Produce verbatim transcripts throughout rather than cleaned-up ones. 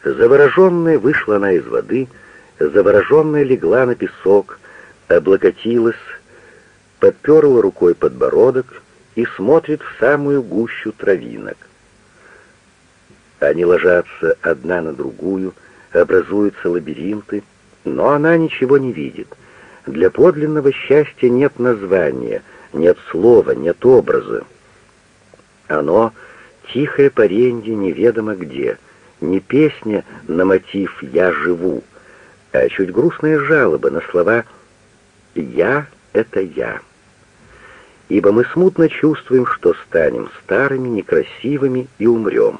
Завороженная вышла она из воды, завороженная легла на песок, облокотилась, подперла рукой подбородок и смотрит в самую гущу травинок. Они ложатся одна на другую, образуются лабиринты, но она ничего не видит. Для подлинного счастья нет названия, нет слова, нет образа. Оно — тихое паренье неведомо где, не песня на мотив «я живу», а чуть грустная жалоба на слова «я — это я». Ибо мы смутно чувствуем, что станем старыми, некрасивыми и умрем.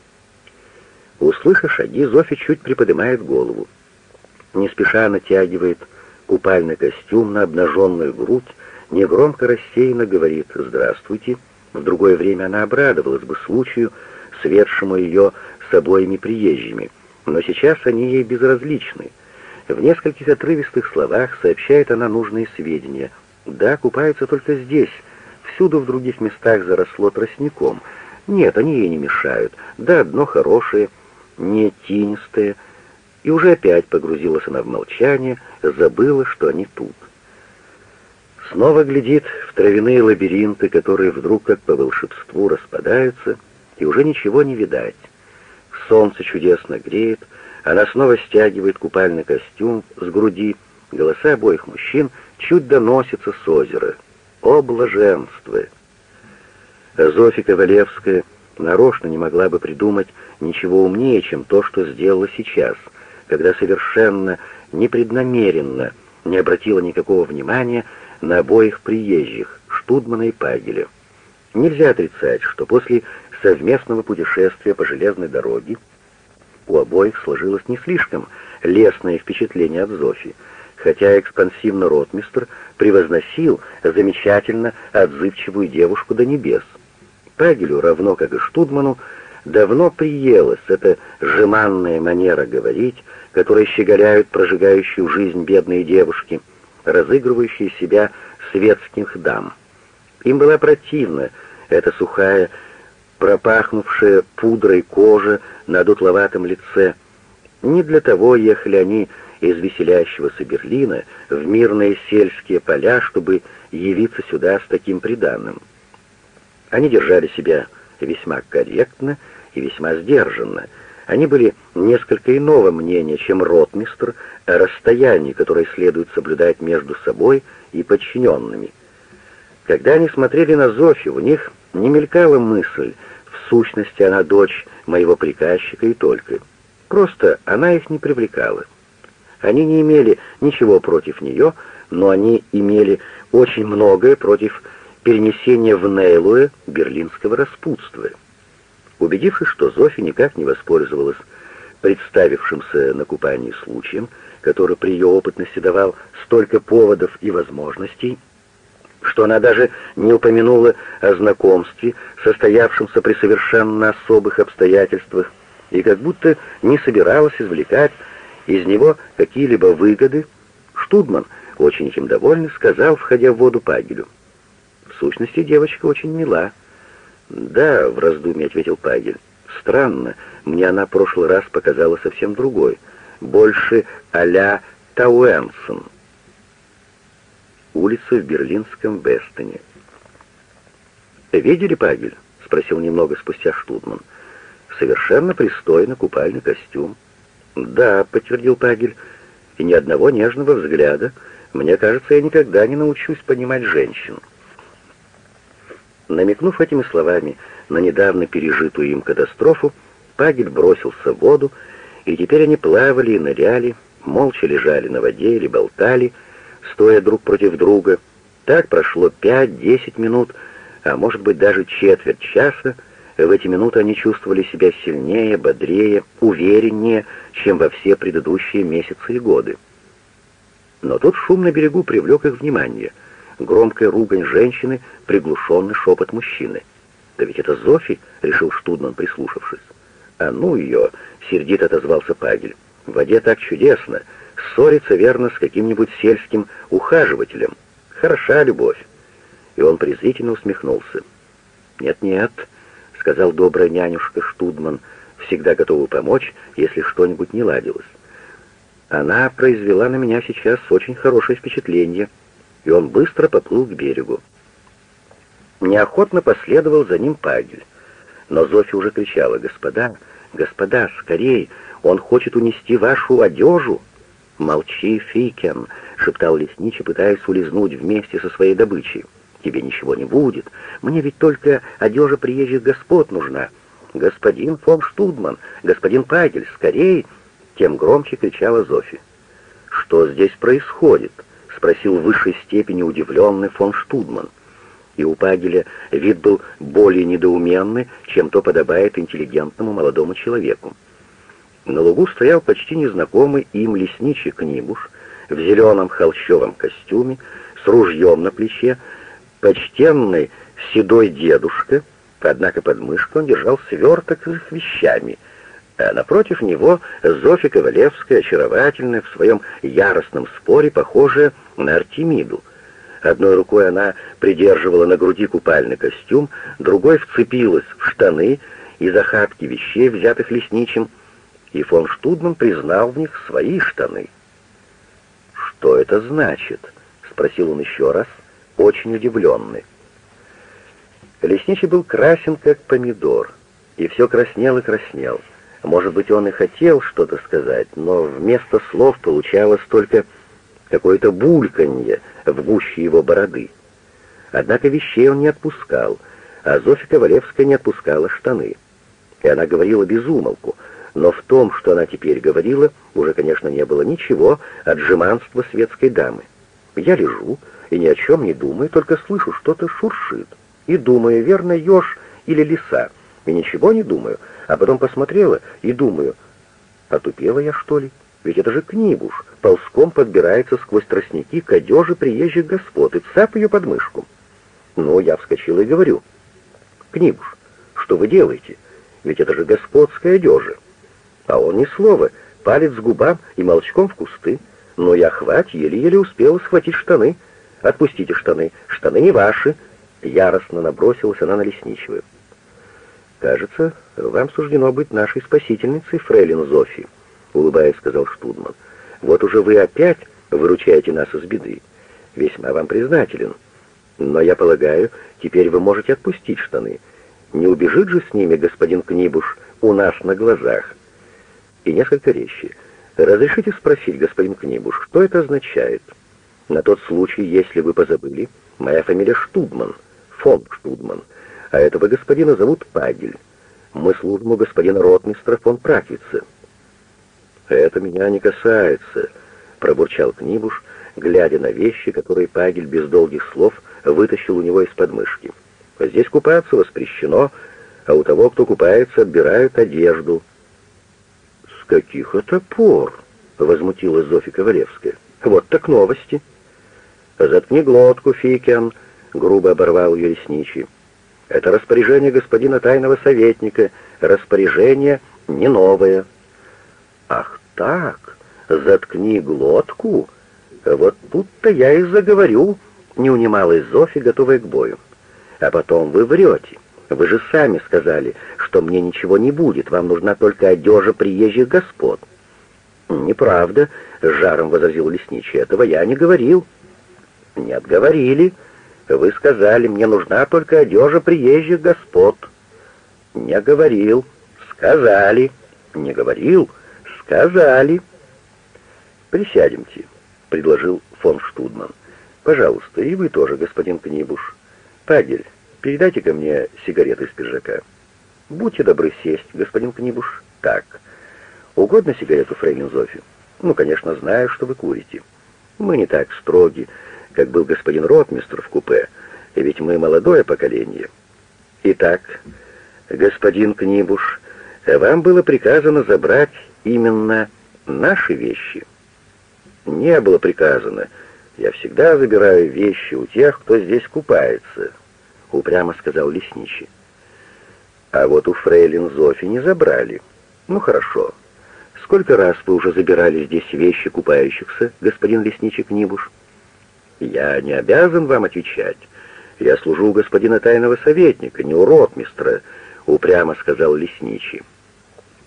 Услышав шаги, Зофи чуть приподнимает голову. Не спеша натягивает купальный костюм на обнаженную грудь, негромко рассеянно говорит «здравствуйте». В другое время она обрадовалась бы случаю, светшему ее с обоими приезжими, но сейчас они ей безразличны. В нескольких отрывистых словах сообщает она нужные сведения. Да, купаются только здесь, всюду в других местах заросло тростником. Нет, они ей не мешают. Да, дно хорошее, не тинистое. И уже опять погрузилась она в молчание, забыла, что они тут. Снова глядит в травяные лабиринты, которые вдруг, как по волшебству, распадаются, и уже ничего не видать. Солнце чудесно греет, она снова стягивает купальный костюм с груди, голоса обоих мужчин чуть доносятся с озера. О, блаженство! Зофья Ковалевская нарочно не могла бы придумать ничего умнее, чем то, что сделала сейчас, когда совершенно непреднамеренно не обратила никакого внимания на обоих приезжих, Штудмана и Пагеля. Нельзя отрицать, что после совместного путешествия по железной дороге у обоих сложилось не слишком лестное впечатление от Зофи, хотя экспансивно ротмистр превозносил замечательно отзывчивую девушку до небес. Пагелю, равно как и Штудману, давно приелась эта жеманная манера говорить, которой щеголяют прожигающую жизнь бедные девушки, разыгрывающие себя светских дам. Им была противна эта сухая, пропахнувшая пудрой кожа на дутловатом лице. Не для того ехали они из веселящегося Берлина в мирные сельские поля, чтобы явиться сюда с таким приданым. Они держали себя весьма корректно и весьма сдержанно. Они были несколько иного мнения, чем ротмистр, о расстоянии, которое следует соблюдать между собой и подчиненными. Когда они смотрели на Зофью, у них не мелькала мысль, в сущности, она дочь моего приказчика и только. Просто она их не привлекала. Они не имели ничего против нее, но они имели очень многое против перенесения в Нейлуэ берлинского распутства. Убедившись, что Зофья никак не воспользовалась представившимся на купании случаем, который при ее опытности давал столько поводов и возможностей, что она даже не упомянула о знакомстве, состоявшемся при совершенно особых обстоятельствах, и как будто не собиралась извлекать из него какие-либо выгоды, Штудман, очень этим довольный, сказал, входя в воду Пагелю: «В сущности, девочка очень мила». «Да», — в раздумье ответил Пагель. «Странно, мне она в прошлый раз показала совсем другой, больше а-ля Тауэнсон». Улица в берлинском Вестоне. «Видели, Пагель?» — спросил немного спустя Штудман. «Совершенно пристойно, купальный костюм». «Да», — подтвердил Пагель, — «и ни одного нежного взгляда. Мне кажется, я никогда не научусь понимать женщин». Намекнув этими словами на недавно пережитую им катастрофу, Пагель бросился в воду, и теперь они плавали и ныряли, молча лежали на воде или болтали, стоя друг против друга. Так прошло пять-десять минут, а может быть даже четверть часа. В эти минуты они чувствовали себя сильнее, бодрее, увереннее, чем во все предыдущие месяцы и годы. Но тут шум на берегу привлек их внимание. Громкая ругань женщины, приглушенный шепот мужчины. «Да ведь это Зофи!» — решил Штудман, прислушавшись. «А ну ее!» — сердито отозвался Пагель. «В воде так чудесно! Ссориться, верно, с каким-нибудь сельским ухаживателем. Хороша любовь!» И он презрительно усмехнулся. «Нет-нет», — сказал добрая нянюшка Штудман, всегда готовы помочь, если что-нибудь не ладилось. Она произвела на меня сейчас очень хорошее впечатление, и он быстро поплыл к берегу. Неохотно последовал за ним Пагель, но Зофи уже кричала: «Господа, господа, скорей! Он хочет унести вашу одежу!» «Молчи, Фикен!» — шептал лесничий, пытаясь улизнуть вместе со своей добычей. «Тебе ничего не будет. Мне ведь только одежа приезжих господ нужна. Господин фон Штудман, господин Пагель, скорей!» Тем громче кричала Зофи. «Что здесь происходит?» — спросил в высшей степени удивленный фон Штудман. И у Пагеля вид был более недоуменный, чем то подобает интеллигентному молодому человеку. На лугу стоял почти незнакомый им лесничий Книбуш в зеленом холщовом костюме, с ружьем на плече, почтенный седой дедушка, однако под мышкой он держал сверток с их вещами, а напротив него Зофья Ковалевская, очаровательная в своем яростном споре, похожая на Артемиду. Одной рукой она придерживала на груди купальный костюм, другой вцепилась в штаны из охапки вещей, взятых лесничим, и фон Штудман признал в них свои штаны. «Что это значит?» — спросил он еще раз, очень удивленный. Лесничий был красен, как помидор, и все краснел и краснел. Может быть, он и хотел что-то сказать, но вместо слов получалось только какое-то бульканье в гуще его бороды. Однако вещей он не отпускал, а Зофья Ковалевская не отпускала штаны. И она говорила без умолку, но в том, что она теперь говорила, уже, конечно, не было ничего от жеманства светской дамы. Я лежу и ни о чем не думаю, только слышу, что-то шуршит. И думаю, верно, еж или лиса, и ничего не думаю, а потом посмотрела и думаю, отупела я, что ли? Ведь это же Книбуш, ползком подбирается сквозь тростники к одеже приезжих господ и цап ее под мышку. Ну, я вскочила и говорю: «Книбуш, что вы делаете? Ведь это же господская одежа». А он ни слова, палец к губам и молчком в кусты. Но я хвать, еле-еле успела схватить штаны. «Отпустите штаны, штаны не ваши!» Яростно набросилась она на лесничего. «Кажется, вам суждено быть нашей спасительницей, фрейлин Зофи», — улыбаясь, сказал Штудман. «Вот уже вы опять выручаете нас из беды. Весьма вам признателен. Но я полагаю, теперь вы можете отпустить штаны. Не убежит же с ними господин Книбуш у нас на глазах?» И несколько резче: «Разрешите спросить, господин Книбуш, что это означает? На тот случай, если вы позабыли, моя фамилия Штудман, фон Штудман, а этого господина зовут Пагель. Мы служим у господина ротмистра фон Праквица». «Это меня не касается», — пробурчал Книбуш, глядя на вещи, которые Пагель без долгих слов вытащил у него из подмышки. «Здесь купаться воспрещено, а у того, кто купается, отбирают одежду». «С каких это пор?» — возмутилась Зофья Ковалевская. «Вот так новости». «Заткни глотку, Фикен», — грубо оборвал ее лесничий. «Это распоряжение господина тайного советника, распоряжение не новое». «Ах так, заткни глотку? Вот тут-то я и заговорю», — не унималась Зофья, готовая к бою. «А потом вы врете. Вы же сами сказали, что мне ничего не будет, вам нужна только одежа приезжих господ». «Неправда», — с жаром возразил лесничий, — «этого я не говорил». «Нет, говорили. Вы сказали, мне нужна только одежа приезжих господ». «Не говорил. Сказали». «Не говорил. Сказали». «Присядемте», — предложил фон Штудман. «Пожалуйста, и вы тоже, господин Книбуш. Пагель, передайте ко мне сигареты из пиджака». «Будьте добры сесть, господин Книбуш. Так. Угодно сигарету, фрейлин Зофи? Ну, конечно, знаю, что вы курите. Мы не так строги, как был господин ротмистр в купе, ведь мы молодое поколение. Итак, господин Книбуш, вам было приказано забрать именно наши вещи». «Не было приказано. Я всегда забираю вещи у тех, кто здесь купается», — упрямо сказал лесничий. «А вот у фрейлин Зофи не забрали. Ну, хорошо. Сколько раз вы уже забирали здесь вещи купающихся, господин лесничий Книбуш?» «Я не обязан вам отвечать. Я служу у господина тайного советника, не у ротмистра», — упрямо сказал лесничий.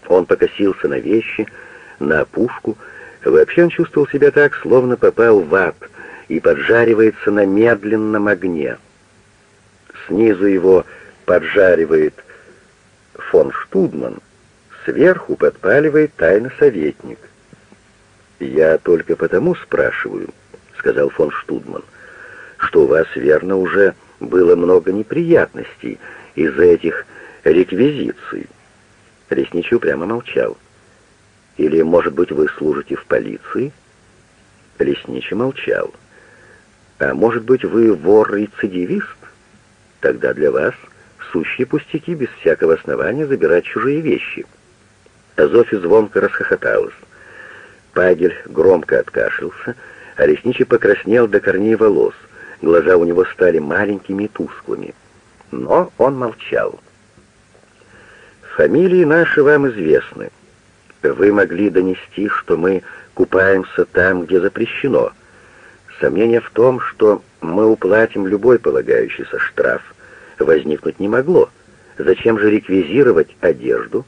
Он покосился на вещи, на опушку. Вообще он чувствовал себя так, словно попал в ад и поджаривается на медленном огне. Снизу его поджаривает фон Штудман, сверху подпаливает тайный советник. «Я только потому спрашиваю», — сказал фон Штудман, «что у вас, верно, уже было много неприятностей из-за этих реквизиций». Лесничий упрямо молчал. «Или, может быть, вы служите в полиции?» Лесничий молчал. «А может быть, вы вор-рецидивист? Тогда для вас сущие пустяки без всякого основания забирать чужие вещи». Зофи звонко расхохоталась. Пагель громко откашлялся, а Лесничий покраснел до корней волос. Глаза у него стали маленькими и тусклыми. Но он молчал. «Фамилии наши вам известны. Вы могли донести, что мы купаемся там, где запрещено. Сомнения в том, что мы уплатим любой полагающийся штраф, возникнуть не могло. Зачем же реквизировать одежду?»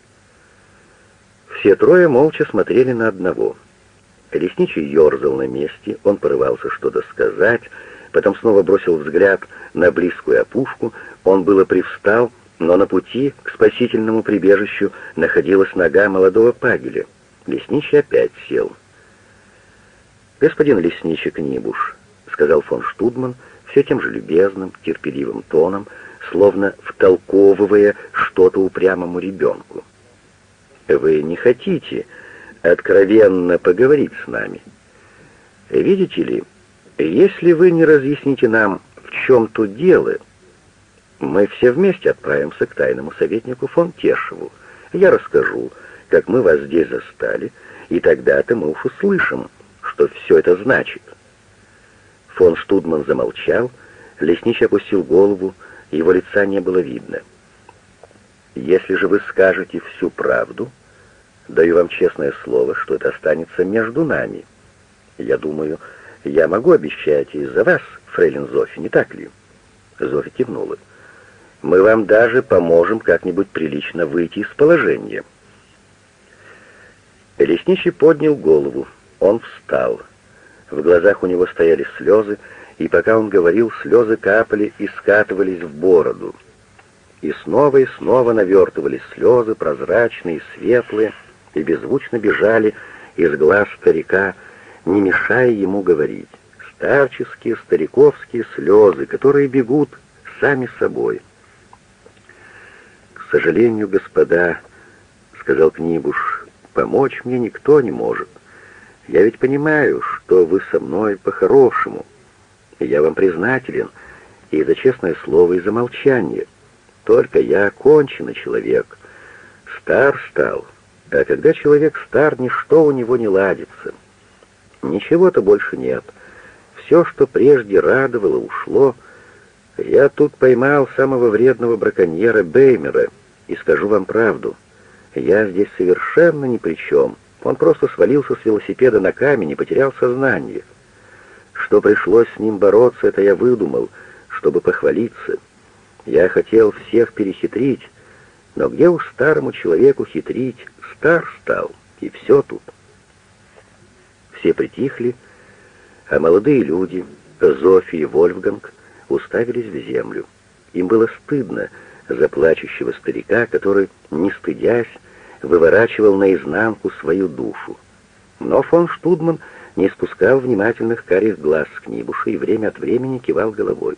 Все трое молча смотрели на одного. Лесничий ерзал на месте, он порывался что-то сказать, потом снова бросил взгляд на близкую опушку, он было привстал, но на пути к спасительному прибежищу находилась нога молодого Пагеля. Лесничий опять сел. «Господин лесничий Книбуш», — сказал фон Штудман все тем же любезным, терпеливым тоном, словно втолковывая что-то упрямому ребенку. «Вы не хотите откровенно поговорить с нами? Видите ли, если вы не разъясните нам, в чем тут дело, мы все вместе отправимся к тайному советнику фон Тешеву. Я расскажу, как мы вас здесь застали, и тогда-то мы уж услышим, что все это значит». Фон Штудман замолчал, Лесничий опустил голову, его лица не было видно. «Если же вы скажете всю правду, даю вам честное слово, что это останется между нами. Я думаю, я могу обещать из-за вас, фрейлин Зофи, не так ли?» Зофи кивнула. «Мы вам даже поможем как-нибудь прилично выйти из положения». Лесничий поднял голову. Он встал. В глазах у него стояли слезы, и пока он говорил, слезы капали и скатывались в бороду. И снова и снова навертывались слезы, прозрачные и светлые, и беззвучно бежали из глаз старика, не мешая ему говорить. Старческие, стариковские слезы, которые бегут сами собой. «К сожалению, господа, — сказал Книбуш, — помочь мне никто не может. Я ведь понимаю, что вы со мной по-хорошему. Я вам признателен и за честное слово, и за молчание. Только я оконченный человек. Стар стал, а когда человек стар, ничто у него не ладится. Ничего-то больше нет. Все, что прежде радовало, ушло. Я тут поймал самого вредного браконьера Беймера, и скажу вам правду, я здесь совершенно ни при чем. Он просто свалился с велосипеда на камень и потерял сознание. Что пришлось с ним бороться, это я выдумал, чтобы похвалиться. Я хотел всех перехитрить, но где уж старому человеку хитрить? Стар стал, и все тут». Все притихли, а молодые люди, Зофи и Вольфганг, уставились в землю. Им было стыдно за плачущего старика, который, не стыдясь, выворачивал наизнанку свою душу. Но фон Штудман не спускал внимательных карих глаз с Книбуша и время от времени кивал головой.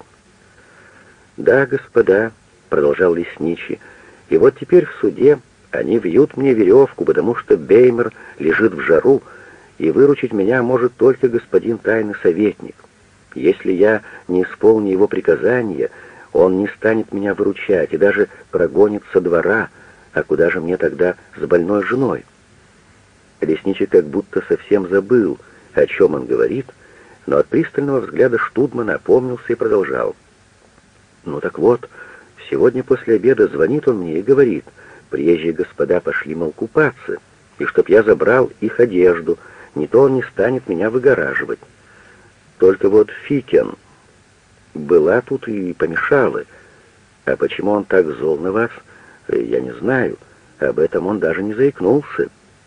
«Да, господа», — продолжал Лесничий, — «и вот теперь в суде они вьют мне веревку, потому что Беймер лежит в жару, и выручить меня может только господин тайный советник. Если я не исполню его приказания, он не станет меня выручать и даже прогонит со двора, а куда же мне тогда с больной женой?» Лесничий как будто совсем забыл, о чем он говорит, но от пристального взгляда Штудмана опомнился и продолжал. «Ну так вот, сегодня после обеда звонит он мне и говорит, приезжие господа пошли, мол, купаться, и чтоб я забрал их одежду, не то он не станет меня выгораживать. Только вот Фикен была тут и помешала. А почему он так зол на вас, я не знаю. об этом он даже не заикнулся.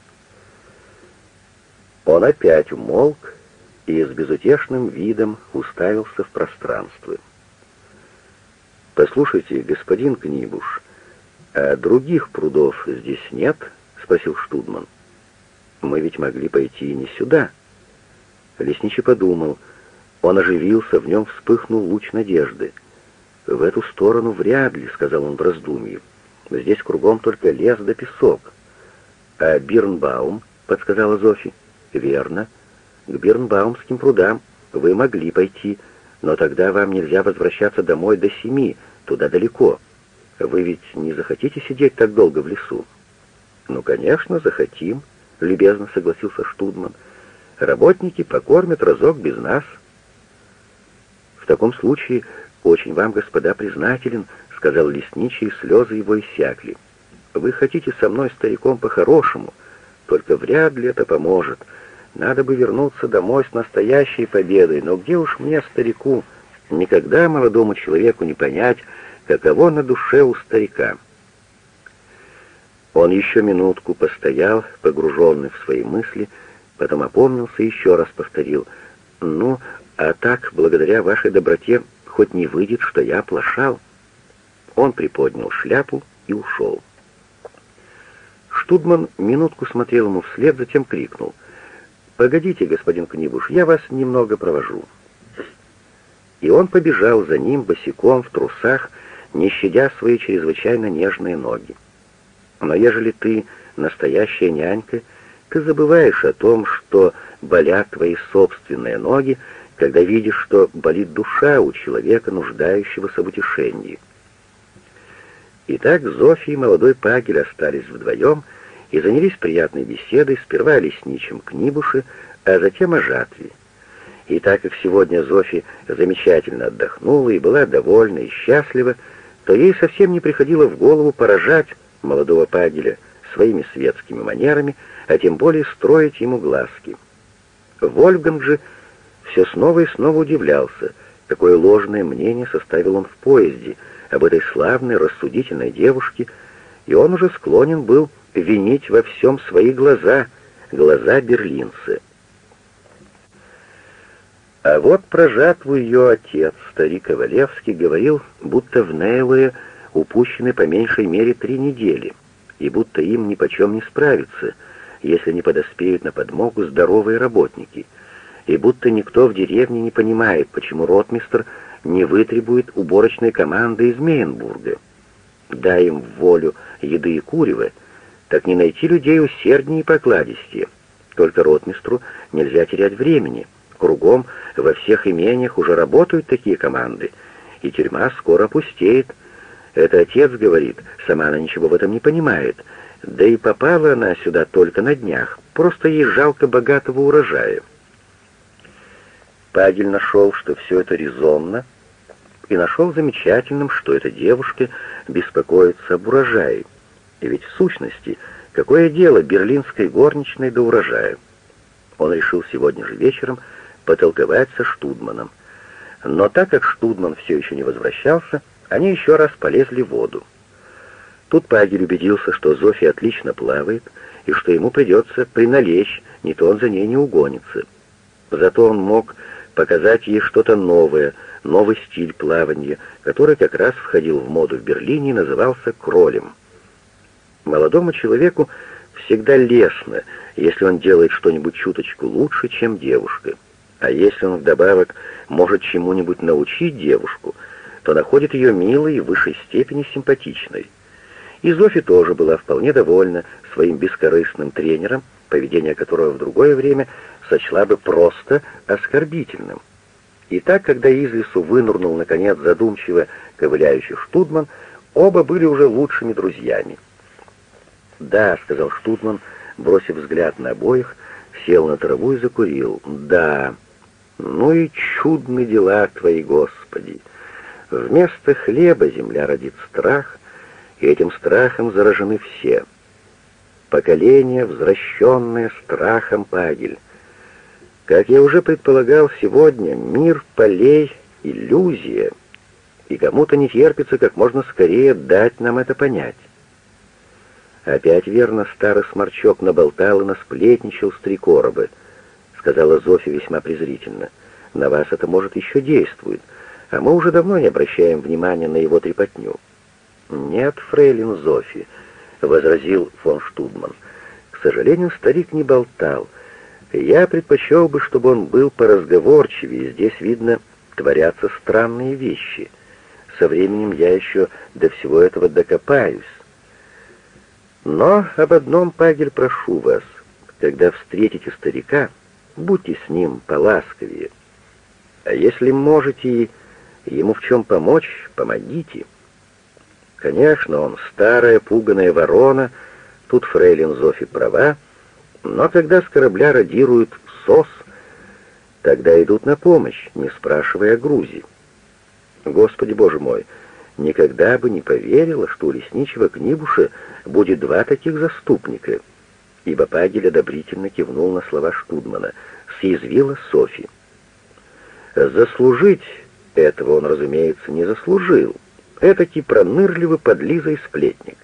Он опять умолк и с безутешным видом уставился в пространство. «Послушайте, господин Книбуш, а других прудов здесь нет?» — спросил Штудман. «Мы ведь могли пойти и не сюда». Лесничий подумал. Он оживился, в нем вспыхнул луч надежды. «В эту сторону вряд ли», — сказал он в раздумье. «Здесь кругом только лес да песок». «А Бирнбаум?» — подсказала Зофи. «Верно. К Бирнбаумским прудам вы могли пойти, но тогда вам нельзя возвращаться домой до семи, туда далеко. Вы ведь не захотите сидеть так долго в лесу?» «Ну, конечно, захотим», — любезно согласился Штудман. «Работники покормят разок без нас». «В таком случае очень вам, господа, признателен», — сказал лесничий, и слезы его иссякли. «Вы хотите со мной, стариком, по-хорошему, только вряд ли это поможет. Надо бы вернуться домой с настоящей победой, но где уж мне, старику, никогда молодому человеку не понять, каково на душе у старика». Он еще минутку постоял, погруженный в свои мысли, потом опомнился и еще раз повторил: «Ну, а так, благодаря вашей доброте, хоть не выйдет, что я оплошал». Он приподнял шляпу и ушел. Штудман минутку смотрел ему вслед, затем крикнул: «Погодите, господин Книбуш, я вас немного провожу». И он побежал за ним босиком в трусах, не щадя свои чрезвычайно нежные ноги. Но ежели ты настоящая нянька, ты забываешь о том, что болят твои собственные ноги, когда видишь, что болит душа у человека, нуждающегося в утешении. Итак, Зофи и молодой Пагель остались вдвоем и занялись приятной беседой, сперва о лесничем Книбуше, а затем о жатве. И так как сегодня Зофи замечательно отдохнула и была довольна и счастлива, то ей совсем не приходило в голову поражать молодого Пагеля своими светскими манерами, а тем более строить ему глазки. Вольфганг же все снова и снова удивлялся, какое ложное мнение составил он в поезде об этой славной, рассудительной девушке, и он уже склонен был винить во всем свои глаза, глаза берлинца. А вот про жатву ее отец, старик Ковалевский, говорил, будто в Нейлое упущены по меньшей мере три недели, и будто им нипочем не справиться, если не подоспеют на подмогу здоровые работники, и будто никто в деревне не понимает, почему ротмистр не вытребует уборочной команды из Мейенбурга. Дай им в волю еды и курева, так не найти людей усерднее и покладистее. Только ротмистру нельзя терять времени. Кругом во всех имениях уже работают такие команды, и тюрьма скоро пустеет. Это отец говорит, сама она ничего в этом не понимает, да и попала она сюда только на днях, просто ей жалко богатого урожая. Пагель нашел, что все это резонно, и нашел замечательным, что эта девушка беспокоится об урожае. И ведь в сущности, какое дело берлинской горничной до урожая? Он решил сегодня же вечером потолковать со Штудманом. Но так как Штудман все еще не возвращался, они еще раз полезли в воду. Тут Пагель убедился, что Зофия отлично плавает, и что ему придется приналечь, не то он за ней не угонится. Зато он мог показать ей что-то новое, новый стиль плавания, который как раз входил в моду в Берлине и назывался кролем. Молодому человеку всегда лестно, если он делает что-нибудь чуточку лучше, чем девушка. А если он вдобавок может чему-нибудь научить девушку, то находит ее милой и в высшей степени симпатичной. И Зофи тоже была вполне довольна своим бескорыстным тренером, поведение которого в другое время сочла бы просто оскорбительным. И так, когда из лесу вынырнул, наконец, задумчиво ковыляющий Штудман, оба были уже лучшими друзьями. «Да», — сказал Штудман, бросив взгляд на обоих, сел на траву и закурил. «Да, ну и чудны дела твои, Господи! Вместо хлеба земля родит страх, и этим страхом заражены все. Поколение, возвращенное страхом, Пагель. Как я уже предполагал сегодня, мир полей — иллюзия, и кому-то не терпится как можно скорее дать нам это понять. «Опять верно, старый сморчок наболтал и насплетничал с три короба», — сказала Зофи весьма презрительно. «На вас это, может, еще действует, а мы уже давно не обращаем внимания на его трепотню». «Нет, фрейлин Зофи», — возразил фон Штудман. «К сожалению, старик не болтал. Я предпочел бы, чтобы он был поразговорчивее. Здесь, видно, творятся странные вещи. Со временем я еще до всего этого докопаюсь. Но об одном, Пагель, прошу вас. Когда встретите старика, будьте с ним поласковее. А если можете ему в чем помочь, помогите». Конечно, он старая пуганая ворона, тут фрейлин Зофи права, но когда с корабля радирует СОС, тогда идут на помощь, не спрашивая о грузе. Господи Боже мой, никогда бы не поверила, что у лесничего Книбуша будет два таких заступника, ибо Пагель одобрительно кивнул на слова Штудмана, съязвила Софи. Заслужить этого он, разумеется, не заслужил. Этакий пронырливый подлиза и сплетник.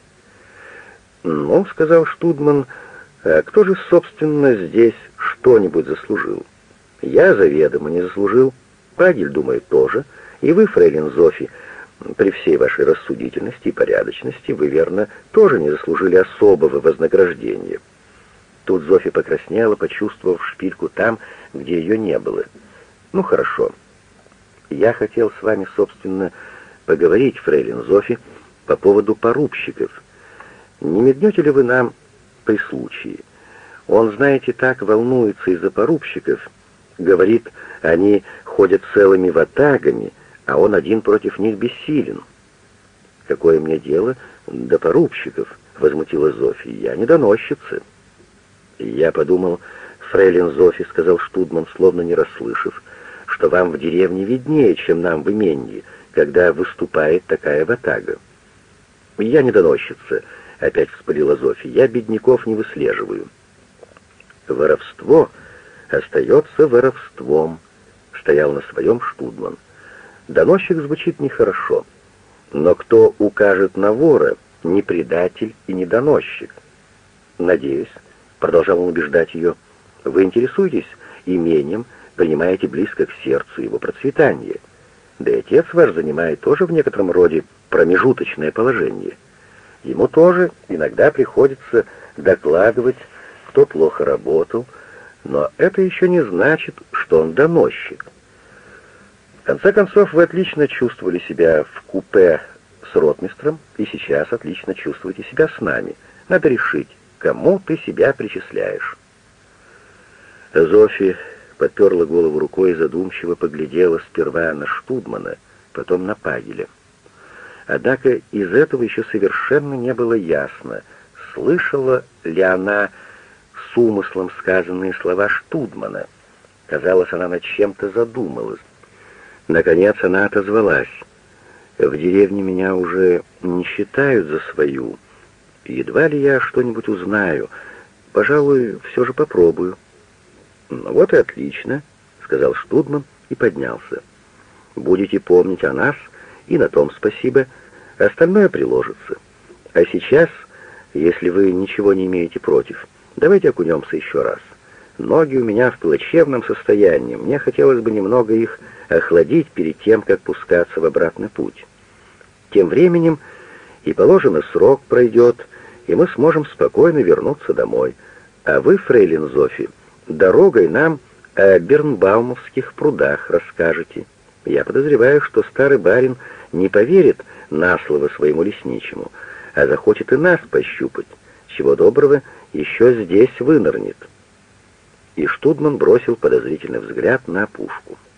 «Ну, — сказал Штудман, — а кто же, собственно, здесь что-нибудь заслужил? Я заведомо не заслужил, Пагель, думаю, тоже, и вы, фрейлин Зофи, при всей вашей рассудительности и порядочности, вы, верно, тоже не заслужили особого вознаграждения». Тут Зофи покраснела, почувствовав шпильку там, где ее не было. «Ну, хорошо. Я хотел с вами, собственно, поговорить, фрейлин Зофи, по поводу порубщиков. Не меднете ли вы нам при случае? Он, знаете, так волнуется из-за порубщиков. Говорит, они ходят целыми ватагами, а он один против них бессилен». «Какое мне дело до порубщиков?» — возмутилась Зофи. «Я не доносчица». «Я подумал, фрейлин Зофи, — сказал Штудман, словно не расслышав, — что вам в деревне виднее, чем нам в имении, когда выступает такая ватага». «Я не доносчица», — опять вспылила Зофи, — «я бедняков не выслеживаю». «Воровство остается воровством», — стоял на своем Штудман. «Доносчик звучит нехорошо, но кто укажет на вора, не предатель и не доносчик». «Надеюсь», — продолжал он убеждать ее, — «вы интересуетесь имением, принимаете близко к сердцу его процветание. Да и отец ваш занимает тоже в некотором роде промежуточное положение. Ему тоже иногда приходится докладывать, кто плохо работал, но это еще не значит, что он доносчик. В конце концов, вы отлично чувствовали себя в купе с ротмистром, и сейчас отлично чувствуете себя с нами. Надо решить, кому ты себя причисляешь». Зофи подперла голову рукой и задумчиво поглядела сперва на Штудмана, потом на Пагеля. Однако из этого еще совершенно не было ясно, слышала ли она с умыслом сказанные слова Штудмана. Казалось, она над чем-то задумалась. Наконец она отозвалась. «В деревне меня уже не считают за свою. Едва ли я что-нибудь узнаю. Пожалуй, все же попробую». «Ну вот и отлично», — сказал Штудман и поднялся. «Будете помнить о нас, и на том спасибо. Остальное приложится. А сейчас, если вы ничего не имеете против, давайте окунемся еще раз. Ноги у меня в плачевном состоянии. Мне хотелось бы немного их охладить перед тем, как пускаться в обратный путь. Тем временем и положенный срок пройдет, и мы сможем спокойно вернуться домой. А вы, фрейлин Зофи, дорогой нам о Бернбаумовских прудах расскажете. Я подозреваю, что старый барин не поверит на слово своему лесничему, а захочет и нас пощупать. Чего доброго, еще здесь вынырнет». И Штудман бросил подозрительный взгляд на опушку.